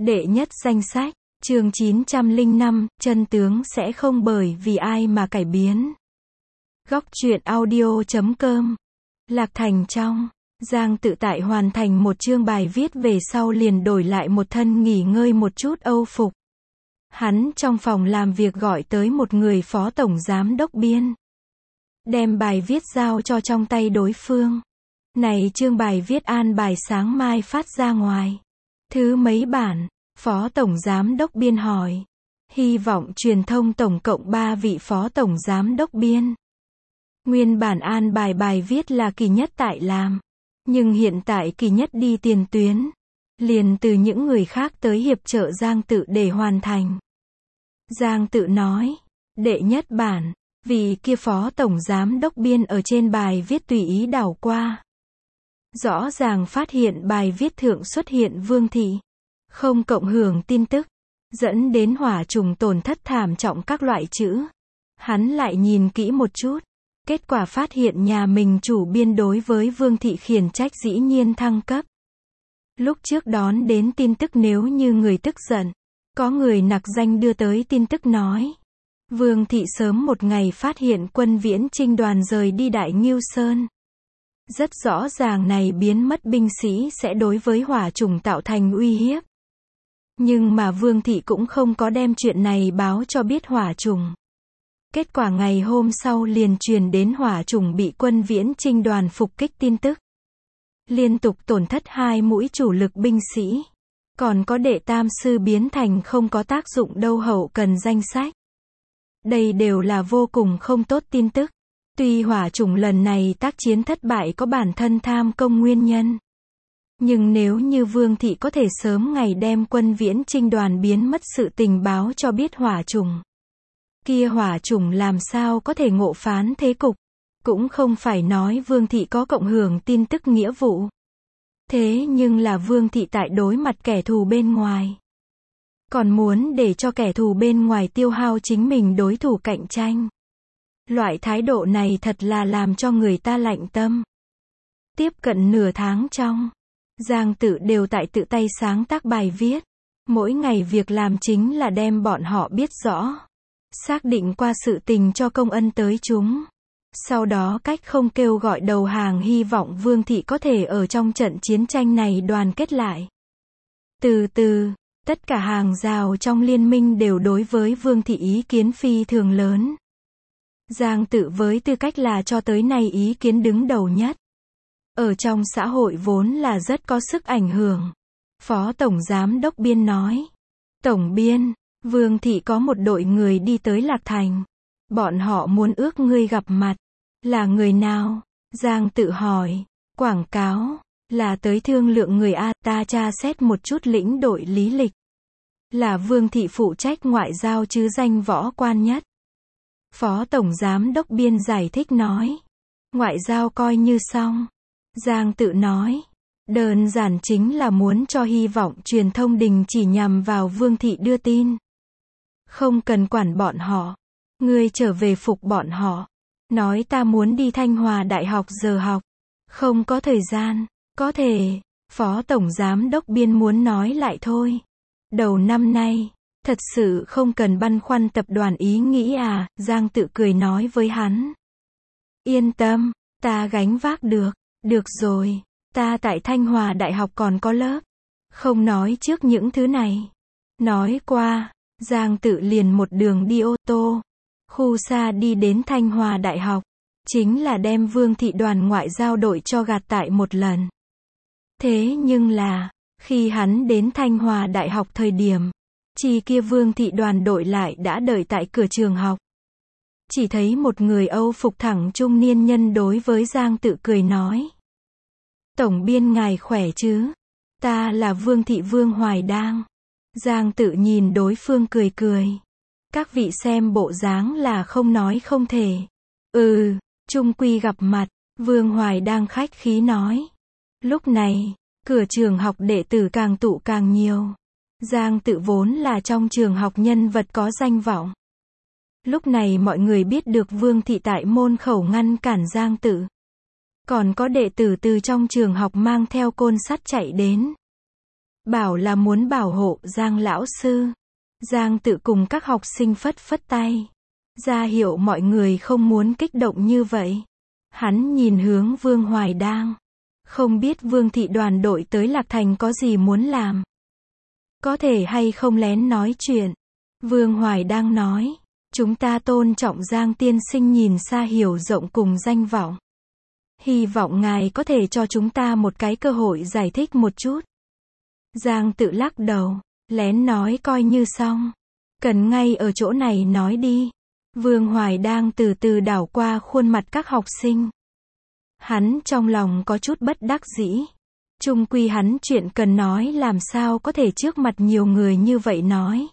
Đệ nhất danh sách, chương 905, chân tướng sẽ không bởi vì ai mà cải biến. Góc truyện audio.com. Lạc Thành trong, Giang Tự Tại hoàn thành một chương bài viết về sau liền đổi lại một thân nghỉ ngơi một chút âu phục. Hắn trong phòng làm việc gọi tới một người phó tổng giám đốc biên. Đem bài viết giao cho trong tay đối phương. Này chương bài viết an bài sáng mai phát ra ngoài. Thứ mấy bản, phó tổng giám đốc biên hỏi. Hy vọng truyền thông tổng cộng 3 vị phó tổng giám đốc biên. Nguyên bản an bài viết là Kỳ Nhất tại làm. Nhưng hiện tại Kỳ Nhất đi tiền tuyến. Liền từ những người khác tới hiệp trợ Giang Tự để hoàn thành. Giang Tự nói, đệ nhất bản, vì kia phó tổng giám đốc biên ở trên bài viết tùy ý đảo qua. Rõ ràng phát hiện bài viết thượng xuất hiện Vương Thị. Không cộng hưởng tin tức. Dẫn đến hỏa trùng tổn thất thảm trọng các loại chữ. Hắn lại nhìn kỹ một chút. Kết quả phát hiện nhà mình chủ biên đối với Vương Thị khiển trách dĩ nhiên thăng cấp. Lúc trước đón đến tin tức nếu như người tức giận. Có người nặc danh đưa tới tin tức nói. Vương Thị sớm một ngày phát hiện quân Viễn Chinh đoàn rời đi Đại Ngưu Sơn. Rất rõ ràng này biến mất binh sĩ sẽ đối với hỏa trùng tạo thành uy hiếp. Nhưng mà Vương Thị cũng không có đem chuyện này báo cho biết hỏa trùng. Kết quả ngày hôm sau liền truyền đến hỏa trùng bị quân Viễn Chinh đoàn phục kích tin tức. Liên tục tổn thất 2 mũi chủ lực binh sĩ. Còn có đệ tam sư biến thành không có tác dụng đâu hậu cần danh sách. Đây đều là vô cùng không tốt tin tức. Tuy hỏa trùng lần này tác chiến thất bại có bản thân tham công nguyên nhân. Nhưng nếu như Vương Thị có thể sớm ngày đem quân Viễn Chinh đoàn biến mất sự tình báo cho biết hỏa trùng. Kia hỏa trùng làm sao có thể ngộ phán thế cục. Cũng không phải nói Vương Thị có cộng hưởng tin tức nghĩa vụ. Thế nhưng là Vương Thị tại đối mặt kẻ thù bên ngoài. Còn muốn để cho kẻ thù bên ngoài tiêu hao chính mình đối thủ cạnh tranh. Loại thái độ này thật là làm cho người ta lạnh tâm. Tiếp cận nửa tháng trong, Giang Tự đều tại tự tay sáng tác bài viết. Mỗi ngày việc làm chính là đem bọn họ biết rõ. Xác định qua sự tình cho công ân tới chúng. Sau đó cách không kêu gọi đầu hàng hy vọng Vương Thị có thể ở trong trận chiến tranh này đoàn kết lại. Từ từ, tất cả hàng rào trong liên minh đều đối với Vương Thị ý kiến phi thường lớn. Giang Tự với tư cách là cho tới nay ý kiến đứng đầu nhất. Ở trong xã hội vốn là rất có sức ảnh hưởng. Phó Tổng Giám đốc Biên nói. Tổng Biên, Vương Thị có một đội người đi tới Lạc Thành. Bọn họ muốn ước ngươi gặp mặt. Là người nào? Giang Tự hỏi. Quảng cáo. Là tới thương lượng người A, ta tra xét một chút lĩnh đội lý lịch. Là Vương Thị phụ trách ngoại giao chứ danh võ quan nhất. Phó Tổng Giám đốc Biên giải thích nói. Ngoại giao coi như xong. Giang Tự nói. Đơn giản chính là muốn cho hy vọng truyền thông đình chỉ nhằm vào Vương Thị đưa tin. Không cần quản bọn họ. Ngươi trở về phục bọn họ. Nói ta muốn đi Thanh Hòa Đại học giờ học. Không có thời gian. Có thể. Phó Tổng Giám đốc Biên muốn nói lại thôi. Đầu năm nay. Thật sự không cần băn khoăn tập đoàn ý nghĩ à, Giang Tự cười nói với hắn. Yên tâm, ta gánh vác được. Được rồi, ta tại Thanh Hòa Đại học còn có lớp. Không nói trước những thứ này. Nói qua, Giang Tự liền một đường đi ô tô. Khu xa đi đến Thanh Hòa Đại học. Chính là đem Vương Thị đoàn ngoại giao đội cho gạt tại một lần. Thế nhưng là, khi hắn đến Thanh Hòa Đại học thời điểm, chi kia Vương Thị đoàn đội lại đã đợi tại cửa trường học. Chỉ thấy một người Âu phục thẳng trung niên nhân đối với Giang Tự cười nói. Tổng Biên ngài khỏe chứ? Ta là Vương Thị Vương Hoài Đang. Giang Tự nhìn đối phương cười cười. Các vị xem bộ dáng là không nói không thể. Chung quy gặp mặt, Vương Hoài Đang khách khí nói. Lúc này, cửa trường học đệ tử càng tụ càng nhiều. Giang Tự vốn là trong trường học nhân vật có danh vọng. Lúc này mọi người biết được Vương Thị tại môn khẩu ngăn cản Giang Tự. Còn có đệ tử từ trong trường học mang theo côn sắt chạy đến. bảo là muốn bảo hộ Giang lão sư. Giang Tự cùng các học sinh phất phất tay, ra hiệu mọi người không muốn kích động như vậy. Hắn nhìn hướng Vương Hoài Đang. Không biết Vương thị đoàn đội tới Lạc Thành có gì muốn làm. Có thể hay không lén nói chuyện. Vương Hoài Đang nói, chúng ta tôn trọng Giang tiên sinh nhìn xa hiểu rộng cùng danh vọng. Hy vọng ngài có thể cho chúng ta một cái cơ hội giải thích một chút. Giang Tự lắc đầu, lén nói coi như xong. Cần ngay ở chỗ này nói đi. Vương Hoài Đang từ từ đảo qua khuôn mặt các học sinh. Hắn trong lòng có chút bất đắc dĩ. Chung quy hắn chuyện cần nói làm sao có thể trước mặt nhiều người như vậy nói.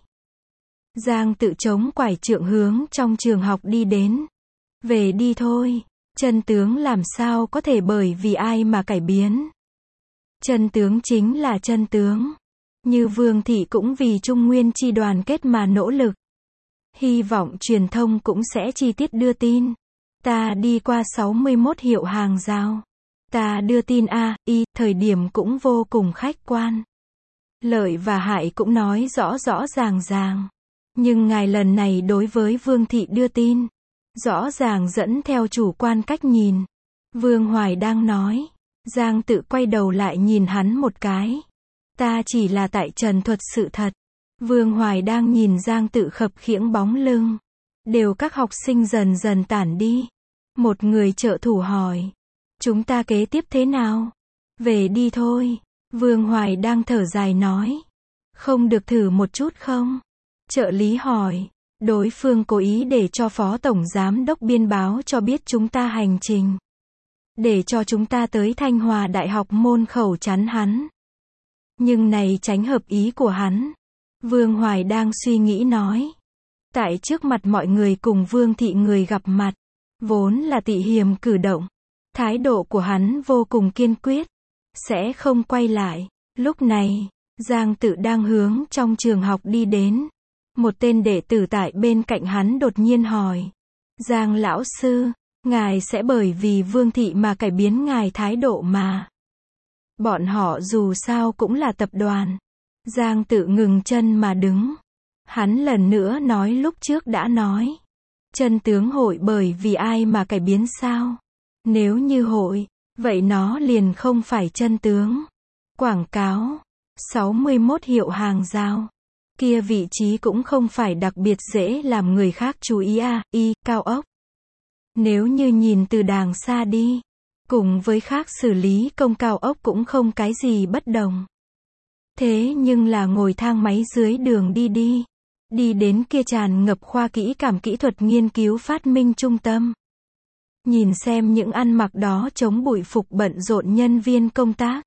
Giang Tự chống quải trượng hướng trong trường học đi đến. Về đi thôi. Chân tướng làm sao có thể bởi vì ai mà cải biến. Chân tướng chính là chân tướng. Như Vương thị cũng vì Trung Nguyên chi đoàn kết mà nỗ lực. Hy vọng truyền thông cũng sẽ chi tiết đưa tin. Ta đi qua 61 hiệu hàng rào. Ta đưa tin A, Y, thời điểm cũng vô cùng khách quan. Lợi và hại cũng nói rõ rõ ràng ràng. Nhưng ngài lần này đối với Vương thị đưa tin, rõ ràng dẫn theo chủ quan cách nhìn. Vương Hoài đang nói. Giang Tự quay đầu lại nhìn hắn một cái. Ta chỉ là tại trần thuật sự thật. Vương Hoài đang nhìn Giang Tự khập khiễng bóng lưng. Đều các học sinh dần dần tản đi. Một người trợ thủ hỏi. Chúng ta kế tiếp thế nào? Về đi thôi. Vương Hoài đang thở dài nói. Không được thử một chút không? Trợ lý hỏi. Đối phương cố ý để cho Phó Tổng Giám đốc biên báo cho biết chúng ta hành trình. Để cho chúng ta tới Thanh Hòa Đại học môn khẩu chắn hắn. Nhưng này tránh hợp ý của hắn. Vương Hoài đang suy nghĩ nói. Tại trước mặt mọi người cùng Vương thị người gặp mặt. Vốn là tị hiềm cử động. Thái độ của hắn vô cùng kiên quyết. Sẽ không quay lại. Lúc này, Giang Tự đang hướng trong trường học đi đến. Một tên đệ tử tại bên cạnh hắn đột nhiên hỏi. Giang lão sư, ngài sẽ bởi vì Vương thị mà cải biến ngài thái độ mà. Bọn họ dù sao cũng là tập đoàn. Giang Tự ngừng chân mà đứng. Hắn lần nữa nói lúc trước đã nói. Chân tướng hội bởi vì ai mà cải biến sao? Nếu như hội, vậy nó liền không phải chân tướng. Quảng cáo. 61 hiệu hàng rào. Kia vị trí cũng không phải đặc biệt dễ làm người khác chú ý A, Y, cao ốc. Nếu như nhìn từ đàng xa đi. Cùng với khác xử lý công cao ốc cũng không cái gì bất đồng. Thế nhưng là ngồi thang máy dưới đường đi. Đi đến kia tràn ngập khoa kỹ cảm kỹ thuật nghiên cứu phát minh trung tâm. Nhìn xem những ăn mặc đó chống bụi phục bận rộn nhân viên công tác.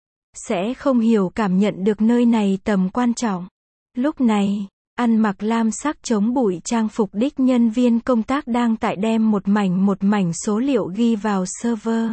Sẽ không hiểu cảm nhận được nơi này tầm quan trọng. Lúc này, ăn mặc lam sắc chống bụi trang phục đích nhân viên công tác đang tại đem một mảnh số liệu ghi vào server.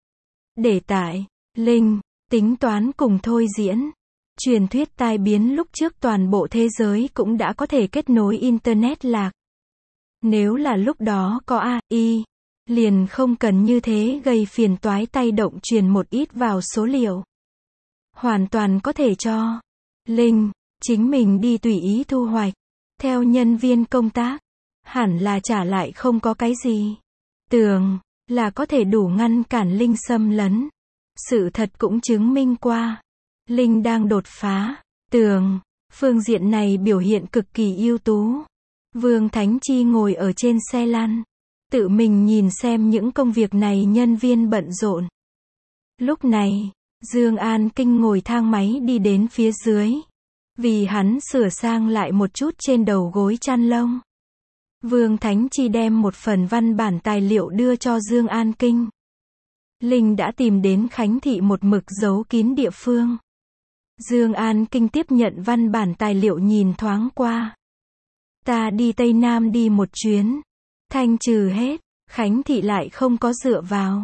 Để tải, link, tính toán cùng thôi diễn. Truyền thuyết tai biến lúc trước toàn bộ thế giới cũng đã có thể kết nối Internet lạc. Nếu là lúc đó có AI, liền không cần như thế gây phiền toái tay động truyền một ít vào số liệu. Hoàn toàn có thể cho link, chính mình đi tùy ý thu hoạch. Theo nhân viên công tác, hẳn là trả lại không có cái gì. Tường, là có thể đủ ngăn cản link xâm lấn. Sự thật cũng chứng minh qua. Linh đang đột phá. Tường, phương diện này biểu hiện cực kỳ ưu tú. Vương Thánh Chi ngồi ở trên xe lăn. Tự mình nhìn xem những công việc này nhân viên bận rộn. Lúc này, Dương An Kinh ngồi thang máy đi đến phía dưới. Vì hắn sửa sang lại một chút trên đầu gối chăn lông. Vương Thánh Chi đem một phần văn bản tài liệu đưa cho Dương An Kinh. Linh đã tìm đến Khánh Thị một mực giấu kín địa phương. Dương An Kinh tiếp nhận văn bản tài liệu nhìn thoáng qua. Ta đi Tây Nam đi một chuyến. Thanh trừ hết. Khánh Thị lại không có dựa vào.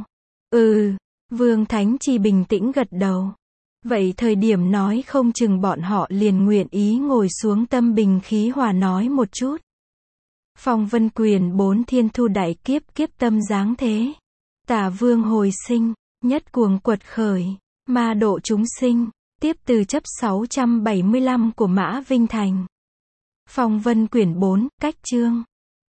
Vương Thánh Chi bình tĩnh gật đầu. Vậy thời điểm nói không chừng bọn họ liền nguyện ý ngồi xuống tâm bình khí hòa nói một chút. Phong Vân Quyền 4 thiên thu đại kiếp kiếp tâm dáng thế. Tả vương hồi sinh, nhất cuồng quật khởi, ma độ chúng sinh. Tiếp từ chấp 675 của Mã Vinh Thành. Phong vân quyển 4, cách chương.